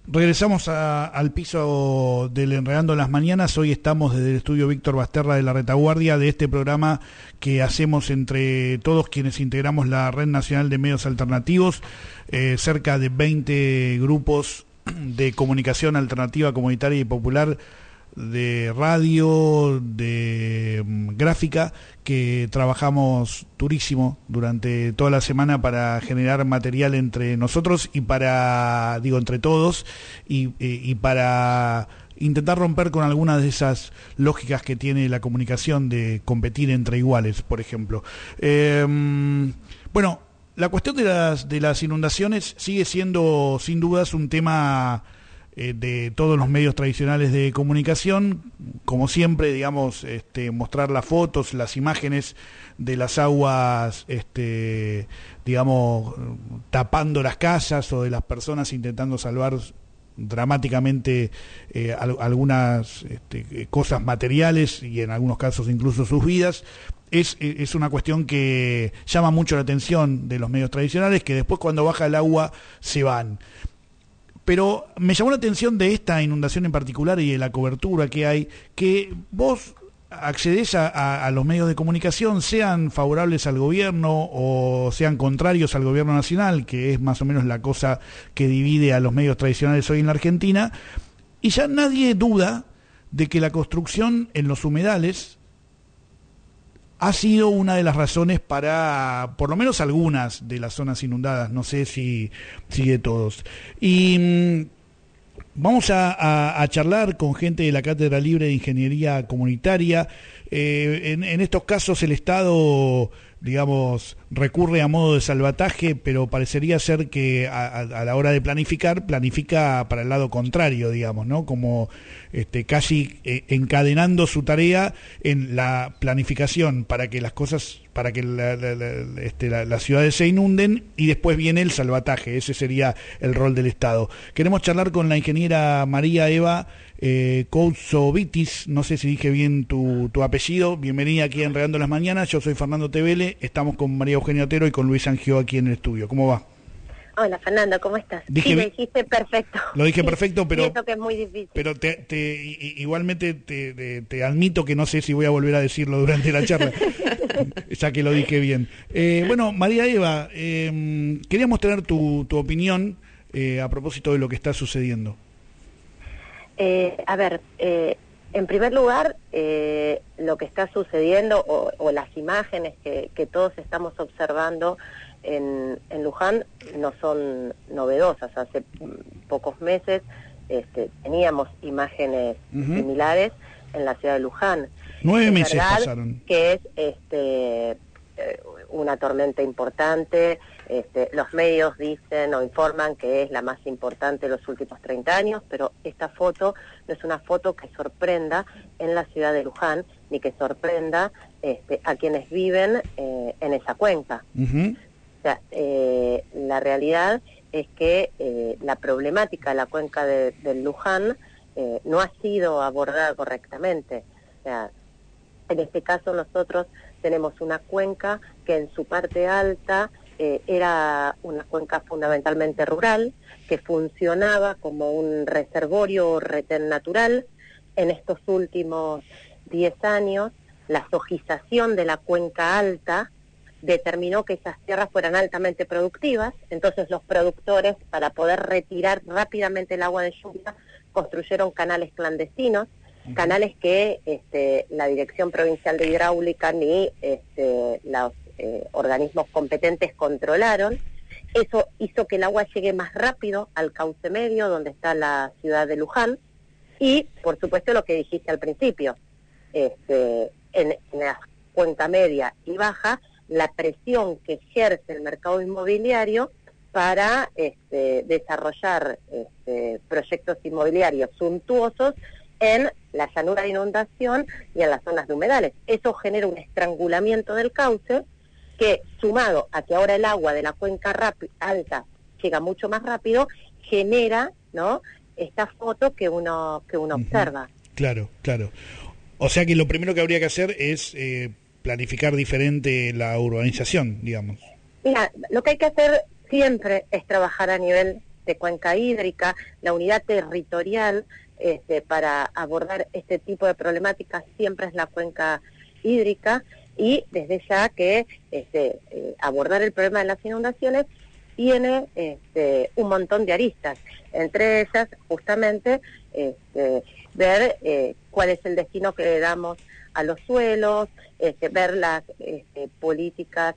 Regresamos al piso del Enredando las Mañanas. Hoy estamos desde el estudio Víctor Basterra de la Retaguardia, de este programa que hacemos entre todos quienes integramos la Red Nacional de Medios Alternativos, cerca de 20 grupos de comunicación alternativa, comunitaria y popular, de radio, de gráfica, que trabajamos durísimo durante toda la semana para generar material entre nosotros y entre todos, y para intentar romper con algunas de esas lógicas que tiene la comunicación de competir entre iguales, por ejemplo. Bueno, la cuestión de las inundaciones sigue siendo sin dudas un tema de todos los medios tradicionales de comunicación, como siempre, digamos, mostrar las fotos, las imágenes de las aguas, digamos, tapando las casas, o de las personas intentando salvar dramáticamente algunas cosas materiales y en algunos casos incluso sus vidas. Es una cuestión que llama mucho la atención de los medios tradicionales, que después, cuando baja el agua, se van. Pero me llamó la atención de esta inundación en particular y de la cobertura que hay, que vos accedés a los medios de comunicación, sean favorables al gobierno o sean contrarios al gobierno nacional, que es más o menos la cosa que divide a los medios tradicionales hoy en la Argentina, y ya nadie duda de que la construcción en los humedales ha sido una de las razones para, por lo menos algunas de las zonas inundadas, no sé si de todos. Y vamos a charlar con gente de la Cátedra Libre de Ingeniería Comunitaria. En estos casos el Estado, digamos, recurre a modo de salvataje, pero parecería ser que a la hora de planifica para el lado contrario, digamos, ¿no? Como casi encadenando su tarea en la planificación para que las cosas, para que las ciudades se inunden, y después viene el salvataje. Ese sería el rol del Estado. Queremos charlar con la ingeniera María Eva Koutsovitis, no sé si dije bien tu apellido. Bienvenida aquí a Enredando las Mañanas. Yo soy Fernando Tevele, estamos con María Eugenia Otero y con Luis Angio aquí en el estudio. ¿Cómo va? Hola Fernando, ¿cómo estás? Sí, lo dijiste perfecto. Lo dije perfecto, pero... Y eso que es muy difícil. Pero igualmente te admito que no sé si voy a volver a decirlo durante la charla, ya que lo dije bien. Bueno, María Eva, queríamos tener tu opinión a propósito de lo que está sucediendo. En primer lugar, lo que está sucediendo o las imágenes que todos estamos observando en Luján no son novedosas. Hace pocos meses teníamos imágenes similares en la ciudad de Luján. 9 meses pasaron. Que es una tormenta importante. Los medios dicen o informan que es la más importante de los últimos 30 años, pero esta foto no es una foto que sorprenda en la ciudad de Luján, ni que sorprenda a quienes viven en esa cuenca. O sea, la realidad es que la problemática de la cuenca del Luján no ha sido abordada correctamente. O sea, en este caso nosotros tenemos una cuenca que en su parte alta era una cuenca fundamentalmente rural, que funcionaba como un reservorio o retén natural. En estos últimos 10 años, la sojización de la cuenca alta determinó que esas tierras fueran altamente productivas. Entonces los productores, para poder retirar rápidamente el agua de lluvia, construyeron canales clandestinos, canales que la Dirección Provincial de Hidráulica ni los organismos competentes controlaron. Eso hizo que el agua llegue más rápido al cauce medio, donde está la ciudad de Luján, y por supuesto lo que dijiste al principio, en la cuenca media y baja, la presión que ejerce el mercado inmobiliario para desarrollar proyectos inmobiliarios suntuosos en la llanura de inundación y en las zonas de humedales. Eso genera un estrangulamiento del cauce que, sumado a que ahora el agua de la cuenca alta llega mucho más rápido, genera, ¿no?, esta foto que uno observa. Claro, claro. O sea que lo primero que habría que hacer es planificar diferente la urbanización, digamos. Mira, lo que hay que hacer siempre es trabajar a nivel cuenca hídrica, la unidad territorial para abordar este tipo de problemáticas siempre es la cuenca hídrica, y desde ya que abordar el problema de las inundaciones tiene un montón de aristas, entre ellas justamente ver cuál es el destino que le damos a los suelos, ver las políticas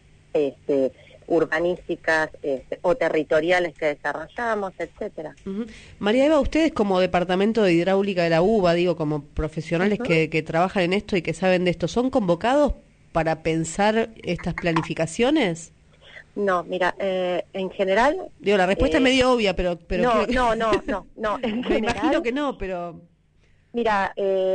urbanísticas o territoriales que desarrollamos, etcétera. Uh-huh. María Eva, ustedes como Departamento de Hidráulica de la UBA, digo, como profesionales que trabajan en esto y que saben de esto, ¿son convocados para pensar estas planificaciones? No, mira, en general... Digo, la respuesta es medio obvia, pero no, en me general, imagino que no, pero... Mira,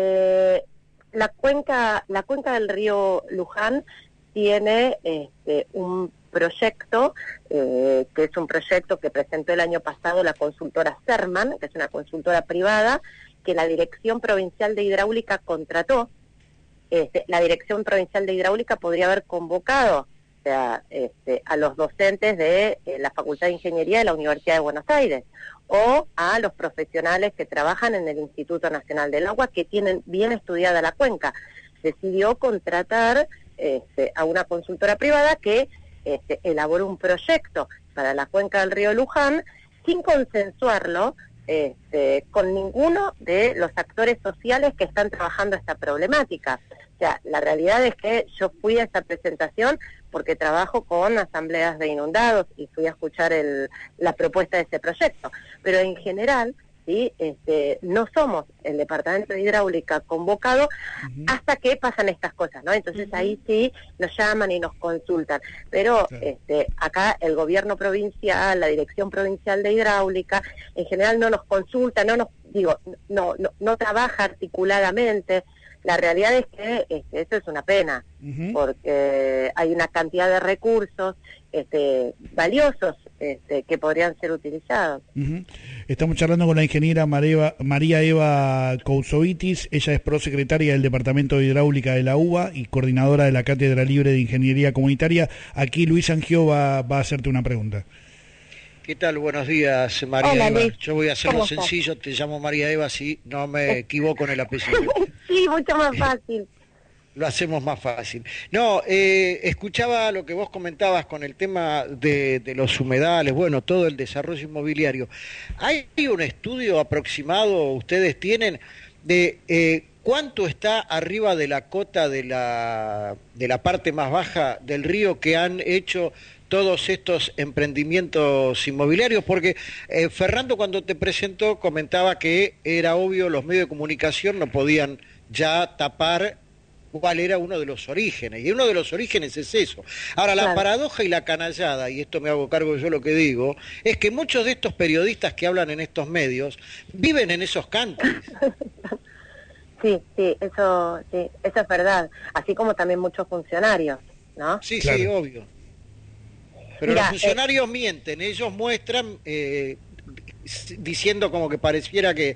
la cuenca del río Luján tiene un proyecto, que es un proyecto que presentó el año pasado la consultora Serman, que es una consultora privada, que la Dirección Provincial de Hidráulica contrató. La Dirección Provincial de Hidráulica podría haber convocado a los docentes de la Facultad de Ingeniería de la Universidad de Buenos Aires, o a los profesionales que trabajan en el Instituto Nacional del Agua, que tienen bien estudiada la cuenca. Decidió contratar a una consultora privada que elaboró un proyecto para la cuenca del río Luján sin consensuarlo con ninguno de los actores sociales que están trabajando esta problemática. O sea, la realidad es que yo fui a esta presentación porque trabajo con asambleas de inundados y fui a escuchar la propuesta de este proyecto. Pero en general, ¿sí? No somos el Departamento de Hidráulica convocado hasta que pasan estas cosas, ¿no? Entonces ahí sí nos llaman y nos consultan. Pero acá el gobierno provincial, la Dirección Provincial de Hidráulica, en general no nos consulta, no trabaja articuladamente. La realidad es que eso es una pena, porque hay una cantidad de recursos valiosos que podrían ser utilizados. Estamos charlando con la ingeniera María Eva Cousovitis. Ella es prosecretaria del Departamento de Hidráulica de la UBA y coordinadora de la Cátedra Libre de Ingeniería Comunitaria. Aquí Luis Angio va a hacerte una pregunta. ¿Qué tal? Buenos días, María Hola, Eva. Luis. Yo voy a hacerlo ¿Cómo sencillo, te llamo María Eva, si no me equivoco en el apellido. Sí, mucho más fácil. Lo hacemos más fácil. No, escuchaba lo que vos comentabas con el tema de los humedales, bueno, todo el desarrollo inmobiliario. ¿Hay un estudio aproximado, ustedes tienen, de cuánto está arriba de la cota de la parte más baja del río que han hecho todos estos emprendimientos inmobiliarios? Porque Ferrando, cuando te presentó, comentaba que era obvio, los medios de comunicación no podían ya tapar cuál era uno de los orígenes, y uno de los orígenes es eso. Ahora, la paradoja y la canallada, y esto me hago cargo yo lo que digo, es que muchos de estos periodistas que hablan en estos medios viven en esos cantores. Sí, eso es verdad, así como también muchos funcionarios, ¿no? Sí, Claro. sí, obvio. Pero Mira, los funcionarios mienten, ellos muestran diciendo como que pareciera que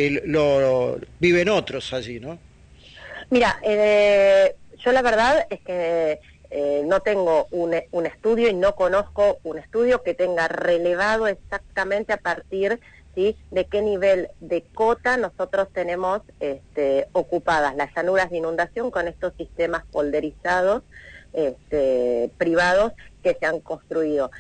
lo viven otros allí, ¿no? Mira, yo la verdad es que no tengo un estudio y no conozco un estudio que tenga relevado exactamente a partir, ¿sí?, de qué nivel de cota nosotros tenemos ocupadas las llanuras de inundación con estos sistemas polderizados privados que se han construido.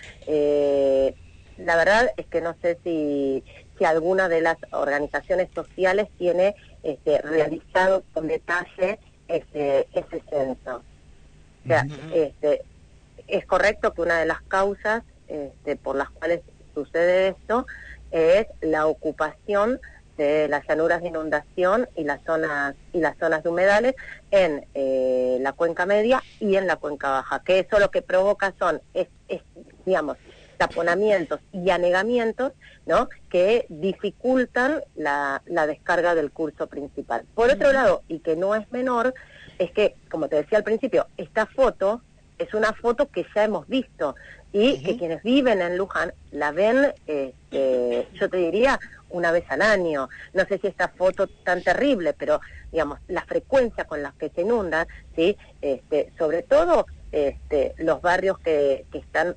La verdad es que no sé si alguna de las organizaciones sociales tiene realizado con detalle ese censo. O sea, es correcto que una de las causas por las cuales sucede esto es la ocupación de las llanuras de inundación y las zonas de humedales en la cuenca media y en la cuenca baja, que eso lo que provoca son digamos, taponamientos y anegamientos, ¿no?, que dificultan la descarga del curso principal. Por otro lado, y que no es menor, es que, como te decía al principio, esta foto es una foto que ya hemos visto y que quienes viven en Luján la ven, yo te diría, una vez al año. No sé si esta foto tan terrible, pero digamos, la frecuencia con la que se inundan, ¿sí?, sobre todo los barrios que están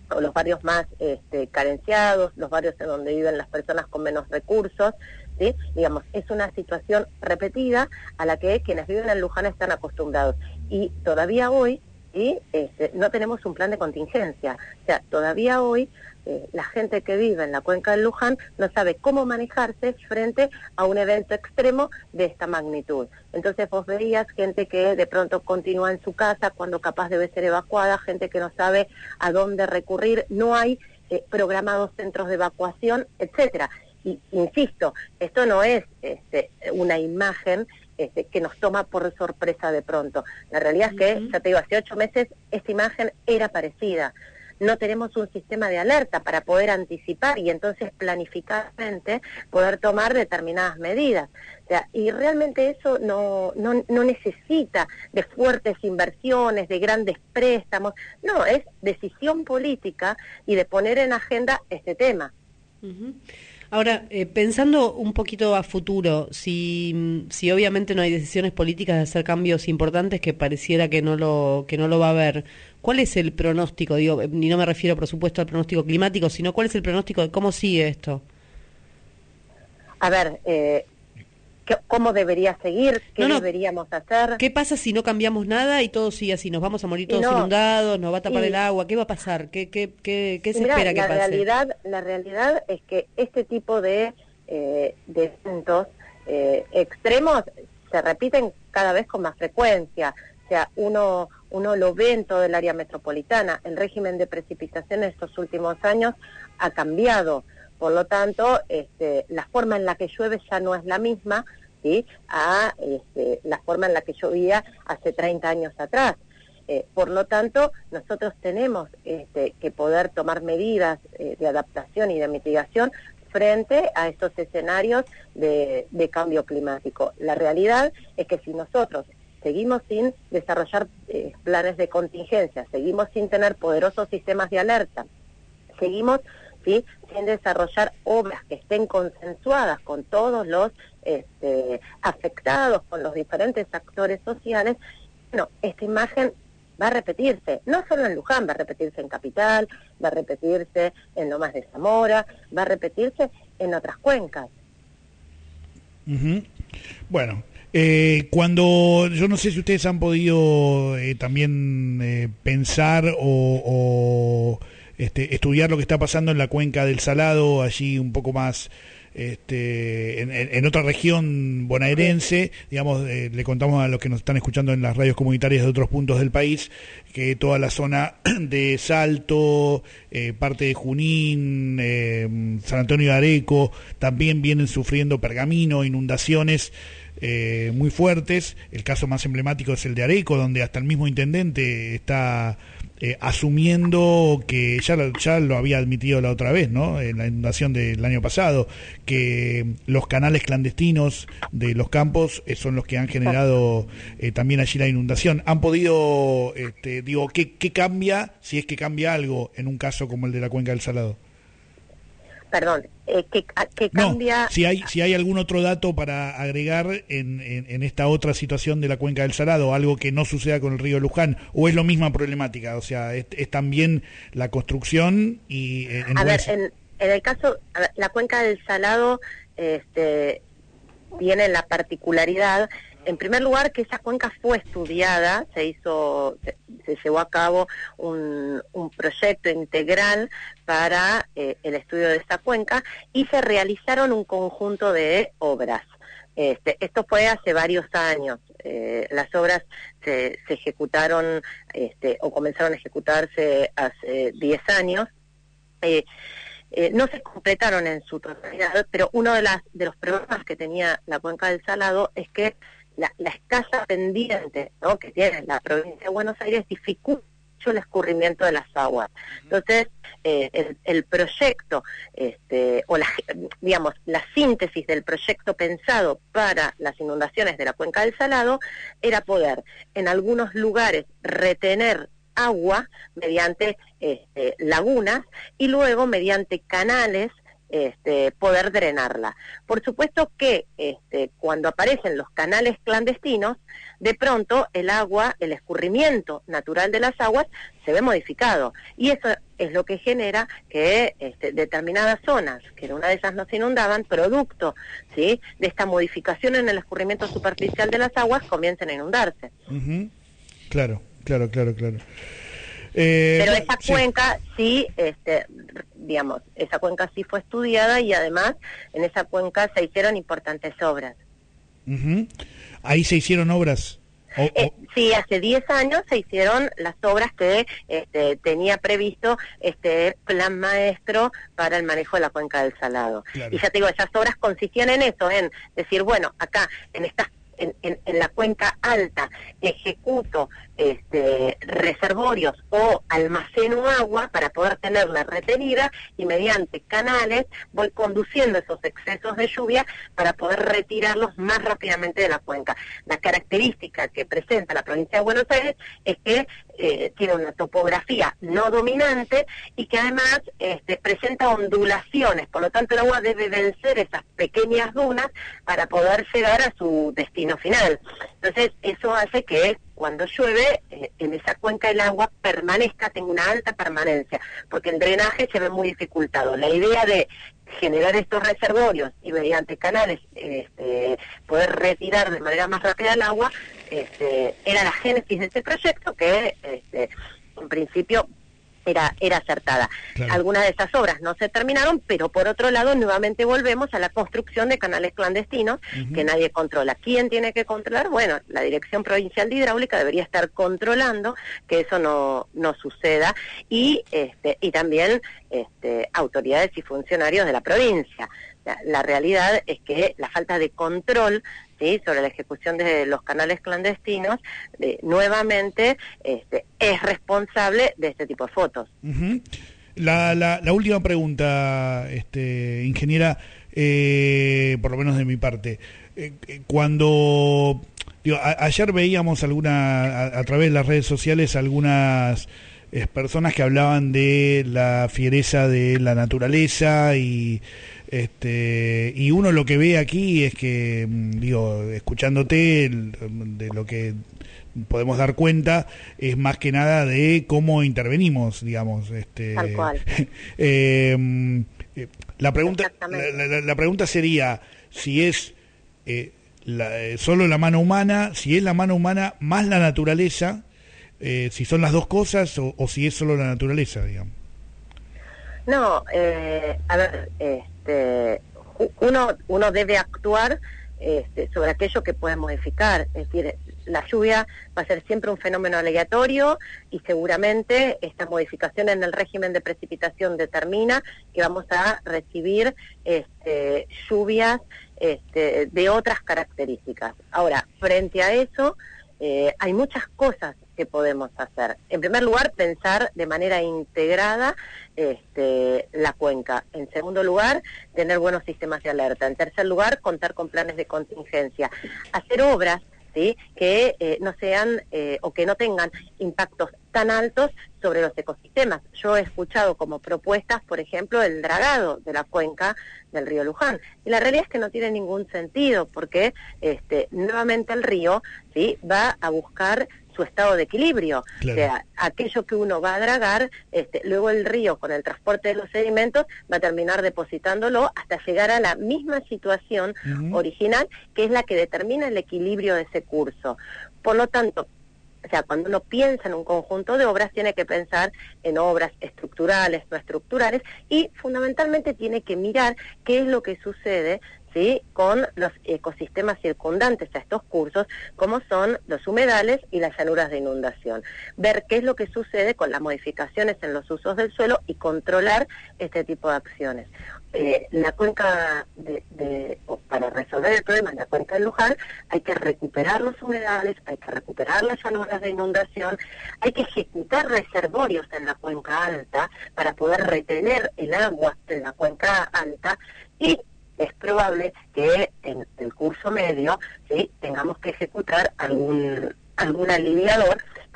o los barrios más carenciados, los barrios en donde viven las personas con menos recursos, ¿sí? Digamos, es una situación repetida a la que quienes viven en Luján están acostumbrados. Y todavía hoy, ¿sí? No tenemos un plan de contingencia. O sea, todavía hoy la gente que vive en la cuenca del Luján no sabe cómo manejarse frente a un evento extremo de esta magnitud. Entonces vos veías gente que de pronto continúa en su casa cuando capaz debe ser evacuada, gente que no sabe a dónde recurrir, no hay programados centros de evacuación, etcétera. Y insisto, esto no es una imagen que nos toma por sorpresa de pronto. La realidad es que, ya te digo, hace 8 meses esta imagen era parecida. No tenemos un sistema de alerta para poder anticipar y entonces planificadamente poder tomar determinadas medidas. O sea, y realmente eso no necesita de fuertes inversiones, de grandes préstamos. No, es decisión política y de poner en agenda este tema. Uh-huh. Ahora, pensando un poquito a futuro, si obviamente no hay decisiones políticas de hacer cambios importantes, que pareciera que no lo va a haber, ¿cuál es el pronóstico? Digo, y no me refiero, por supuesto, al pronóstico climático, sino ¿cuál es el pronóstico de cómo sigue esto? A ver, ¿cómo debería seguir? ¿Qué deberíamos hacer? ¿Qué pasa si no cambiamos nada y todo sigue así? ¿Nos vamos a morir todos inundados? ¿Nos va a tapar el agua? ¿Qué va a pasar? ¿Qué se espera que pase? La realidad es que este tipo de eventos extremos se repiten cada vez con más frecuencia. O sea, uno lo ve en todo el área metropolitana. El régimen de precipitación en estos últimos años ha cambiado. Por lo tanto, la forma en la que llueve ya no es la misma, ¿sí? a la forma en la que llovía hace 30 años atrás. Por lo tanto, nosotros tenemos que poder tomar medidas de adaptación y de mitigación frente a estos escenarios de cambio climático. La realidad es que si nosotros seguimos sin desarrollar planes de contingencia, seguimos sin tener poderosos sistemas de alerta, seguimos ¿sí? sin desarrollar obras que estén consensuadas con todos los afectados, con los diferentes actores sociales, bueno, esta imagen va a repetirse, no solo en Luján, va a repetirse en Capital, va a repetirse en Lomas de Zamora, va a repetirse en otras cuencas. Uh-huh. Bueno, cuando, yo no sé si ustedes han podido también pensar o estudiar lo que está pasando en la cuenca del Salado, allí un poco más en otra región bonaerense, digamos, le contamos a los que nos están escuchando en las radios comunitarias de otros puntos del país, que toda la zona de Salto, parte de Junín, San Antonio de Areco, también vienen sufriendo Pergamino, inundaciones muy fuertes. El caso más emblemático es el de Areco, donde hasta el mismo intendente está asumiendo que ya lo había admitido la otra vez, ¿no? En la inundación del año pasado, que los canales clandestinos de los campos son los que han generado también allí la inundación. ¿Han podido, qué cambia, si es que cambia algo, en un caso como el de la cuenca del Salado? Perdón, ¿qué cambia? No, si hay algún otro dato para agregar en esta otra situación de la cuenca del Salado, algo que no suceda con el río Luján, o es la misma problemática, o sea, es también la construcción y... en el caso, la cuenca del Salado tiene la particularidad, en primer lugar, que esa cuenca fue estudiada, se llevó a cabo un proyecto integral para el estudio de esa cuenca y se realizaron un conjunto de obras. Esto fue hace varios años. Las obras se ejecutaron o comenzaron a ejecutarse hace 10 años. No se completaron en su totalidad, pero uno de los problemas que tenía la cuenca del Salado es que la escasa pendiente, ¿no?, que tiene la provincia de Buenos Aires dificulta mucho el escurrimiento de las aguas. Entonces, el proyecto, la síntesis del proyecto pensado para las inundaciones de la cuenca del Salado era poder en algunos lugares retener agua mediante lagunas y luego mediante canales poder drenarla. Por supuesto que cuando aparecen los canales clandestinos, de pronto el agua, el escurrimiento natural de las aguas se ve modificado, y eso es lo que genera que determinadas zonas, que en una de esas no se inundaban, producto, ¿sí?, de esta modificación en el escurrimiento superficial de las aguas, comiencen a inundarse. Uh-huh. Claro. Pero esa cuenca sí, digamos, esa cuenca sí fue estudiada, y además en esa cuenca se hicieron importantes obras. Uh-huh. Ahí se hicieron obras. Sí, hace 10 años se hicieron las obras que tenía previsto este plan maestro para el manejo de la cuenca del Salado. Claro. Y ya te digo, esas obras consistían en eso, en decir, bueno, acá en estas en la cuenca alta ejecuto reservorios o almaceno agua para poder tenerla retenida, y mediante canales voy conduciendo esos excesos de lluvia para poder retirarlos más rápidamente de la cuenca. La característica que presenta la provincia de Buenos Aires es que tiene una topografía no dominante y que además presenta ondulaciones, por lo tanto el agua debe vencer esas pequeñas dunas para poder llegar a su destino final. Entonces eso hace que cuando llueve en esa cuenca el agua permanezca, tenga una alta permanencia, porque el drenaje se ve muy dificultado. La idea de generar estos reservorios y mediante canales poder retirar de manera más rápida el agua era la génesis de este proyecto, que en principio era acertada. Claro. Algunas de esas obras no se terminaron, pero por otro lado nuevamente volvemos a la construcción de canales clandestinos que nadie controla. ¿Quién tiene que controlar? Bueno, la Dirección Provincial de Hidráulica debería estar controlando que eso no suceda, y también autoridades y funcionarios de la provincia. La realidad es que la falta de control, ¿sí?, sobre la ejecución de los canales clandestinos, nuevamente es responsable de este tipo de fotos. Uh-huh. La última pregunta, ingeniera, por lo menos de mi parte. Cuando ayer veíamos a través de las redes sociales algunas personas que hablaban de la fiereza de la naturaleza, y uno lo que ve aquí es que, escuchándote, de lo que podemos dar cuenta es más que nada de cómo intervenimos, digamos. Tal cual. La pregunta sería si es solo la mano humana, si es la mano humana más la naturaleza, si son las dos cosas, o si es solo la naturaleza, digamos. No, a ver, uno debe actuar sobre aquello que puede modificar. Es decir, la lluvia va a ser siempre un fenómeno aleatorio, y seguramente esta modificación en el régimen de precipitación determina que vamos a recibir lluvias de otras características. Ahora, frente a eso, hay muchas cosas que podemos hacer. En primer lugar, pensar de manera integrada la cuenca. En segundo lugar, tener buenos sistemas de alerta. En tercer lugar, contar con planes de contingencia. Hacer obras, ¿sí?, que no sean o que no tengan impactos tan altos sobre los ecosistemas. Yo he escuchado como propuestas, por ejemplo, el dragado de la cuenca del río Luján, y la realidad es que no tiene ningún sentido, porque nuevamente el río, ¿sí?, va a buscar su estado de equilibrio. Claro. O sea, aquello que uno va a dragar, luego el río, con el transporte de los sedimentos, va a terminar depositándolo hasta llegar a la misma situación original, que es la que determina el equilibrio de ese curso. Por lo tanto, o sea, cuando uno piensa en un conjunto de obras, tiene que pensar en obras estructurales, no estructurales, y fundamentalmente tiene que mirar qué es lo que sucede, ¿sí?, con los ecosistemas circundantes a estos cursos, como son los humedales y las llanuras de inundación. Ver qué es lo que sucede con las modificaciones en los usos del suelo y controlar este tipo de acciones. La cuenca para resolver el problema en la cuenca del Luján hay que recuperar los humedales, hay que recuperar las llanuras de inundación, hay que ejecutar reservorios en la cuenca alta para poder retener el agua en la cuenca alta, y es probable que en el curso medio, ¿sí?, tengamos que ejecutar algún aliviador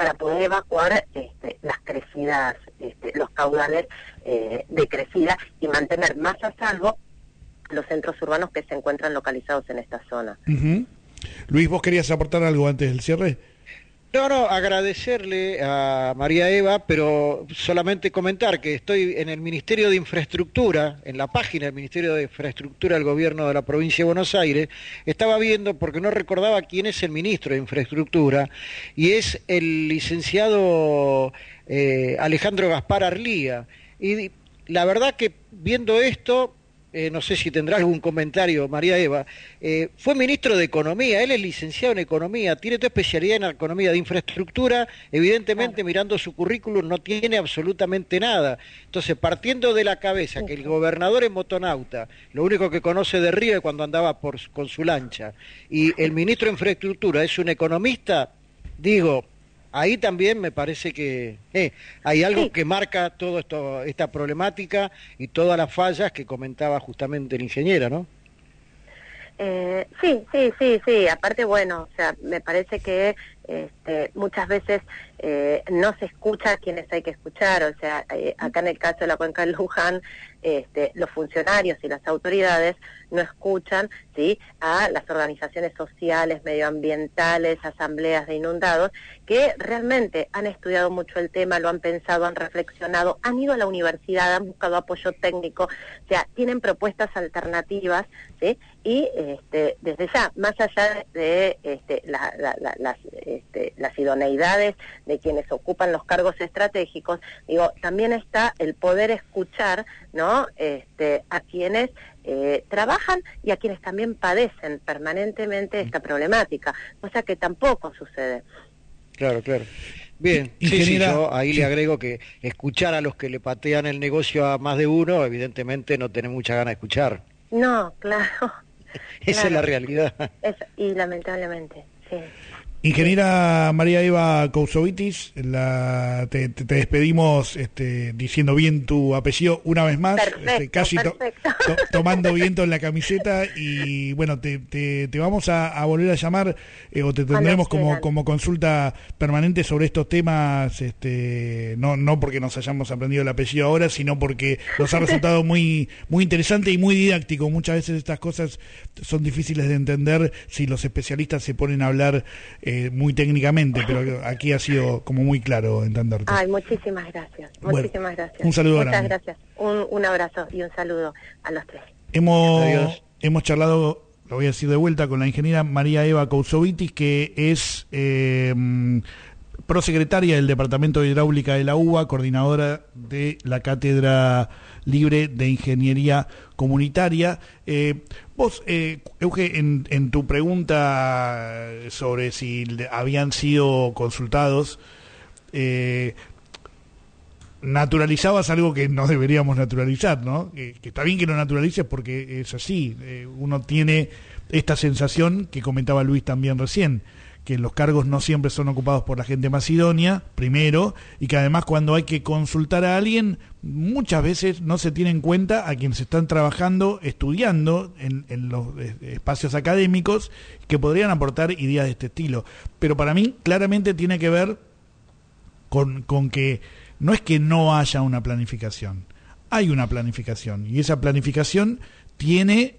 para poder evacuar las crecidas, los caudales de crecida y mantener más a salvo los centros urbanos que se encuentran localizados en esta zona. Uh-huh. Luis, ¿vos querías aportar algo antes del cierre? No, agradecerle a María Eva, pero solamente comentar que estoy en el Ministerio de Infraestructura, en la página del Ministerio de Infraestructura del Gobierno de la Provincia de Buenos Aires, estaba viendo, porque no recordaba quién es el ministro de Infraestructura, y es el licenciado Alejandro Gaspar Arlía. Y la verdad que viendo esto... no sé si tendrá algún comentario, María Eva, fue ministro de Economía, él es licenciado en Economía, tiene toda especialidad en Economía de Infraestructura, evidentemente claro. Mirando su currículum no tiene absolutamente nada. Entonces, partiendo de la cabeza que el gobernador es motonauta, lo único que conoce de Río es cuando andaba con su lancha, y el ministro de Infraestructura es un economista, digo... Ahí también me parece que hay algo que marca todo esta problemática y todas las fallas que comentaba justamente la ingeniera, ¿no? Sí. Aparte, bueno, o sea, me parece que muchas veces no se escucha a quienes hay que escuchar. O sea, acá en el caso de la cuenca del Luján, los funcionarios y las autoridades no escuchan, ¿sí?, a las organizaciones sociales, medioambientales, asambleas de inundados, que realmente han estudiado mucho el tema, lo han pensado, han reflexionado, han ido a la universidad, han buscado apoyo técnico, o sea, tienen propuestas alternativas, ¿sí?, y desde ya, más allá de las idoneidades de quienes ocupan los cargos estratégicos, digo, también está el poder escuchar, ¿no?, a quienes trabajan y a quienes también padecen permanentemente esta problemática, cosa que tampoco sucede. Claro. Bien, sí, yo ahí le agrego que escuchar a los que le patean el negocio a más de uno, evidentemente no tiene mucha ganas de escuchar. No, claro. Esa es la realidad. Y lamentablemente, sí. Ingeniera María Eva Cousovitis, te despedimos diciendo bien tu apellido una vez más, perfecto, casi tomando viento en la camiseta, y bueno, te vamos a volver a llamar o te tendremos como consulta permanente sobre estos temas, no porque nos hayamos aprendido el apellido ahora, sino porque nos ha resultado muy interesante y muy didáctico. Muchas veces estas cosas son difíciles de entender si los especialistas se ponen a hablar muy técnicamente, pero aquí ha sido como muy claro entenderte. Ay, muchísimas gracias. Muchísimas gracias. Un saludo grande. Muchas gracias. Un abrazo y un saludo a los tres. Hemos charlado, lo voy a decir de vuelta, con la ingeniera María Eva Cousovitis, que es prosecretaria del Departamento de Hidráulica de la UBA, coordinadora de la Cátedra Libre de Ingeniería Comunitaria. Vos, Euge, en tu pregunta sobre si habían sido consultados, naturalizabas algo que no deberíamos naturalizar, ¿no? Que está bien que lo naturalices porque es así. Uno tiene esta sensación que comentaba Luis también recién, que los cargos no siempre son ocupados por la gente más idónea, primero, y que además cuando hay que consultar a alguien, muchas veces no se tiene en cuenta a quienes están trabajando, estudiando en los espacios académicos, que podrían aportar ideas de este estilo. Pero para mí claramente tiene que ver con que no es que no haya una planificación, hay una planificación, y esa planificación tiene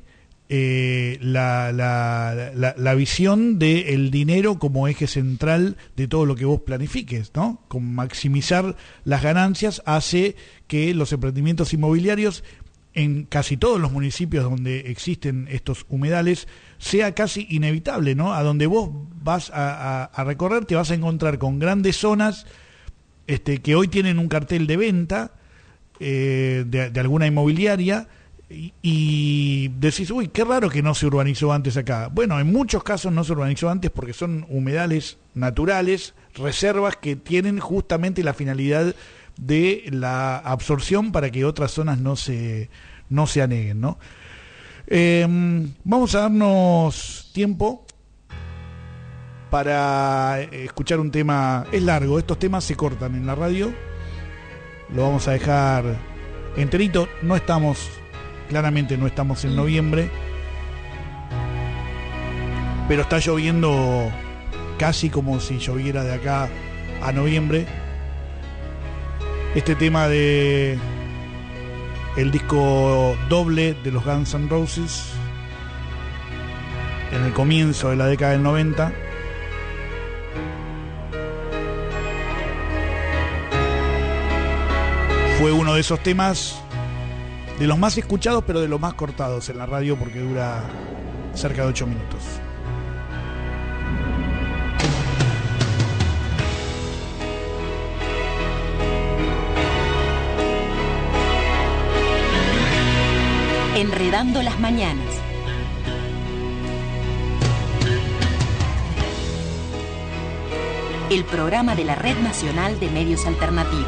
la visión del dinero como eje central de todo lo que vos planifiques, ¿no? Con maximizar las ganancias hace que los emprendimientos inmobiliarios en casi todos los municipios donde existen estos humedales sea casi inevitable, ¿no? A donde vos vas a recorrer te vas a encontrar con grandes zonas que hoy tienen un cartel de venta de alguna inmobiliaria, y decís, uy, qué raro que no se urbanizó antes acá. Bueno, en muchos casos no se urbanizó antes porque son humedales naturales, reservas que tienen justamente la finalidad de la absorción para que otras zonas no se aneguen, ¿no? Vamos a darnos tiempo para escuchar un tema. Es largo, estos temas se cortan en la radio, lo vamos a dejar enterito. Claramente no estamos en noviembre, pero está lloviendo casi como si lloviera de acá a noviembre. Este tema de el disco doble de los Guns N' Roses en el comienzo de la década del 90. Fue uno de esos temas de los más escuchados, pero de los más cortados en la radio, porque dura cerca de 8 minutos. Enredando las mañanas. El programa de la Red Nacional de Medios Alternativos.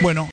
Bueno,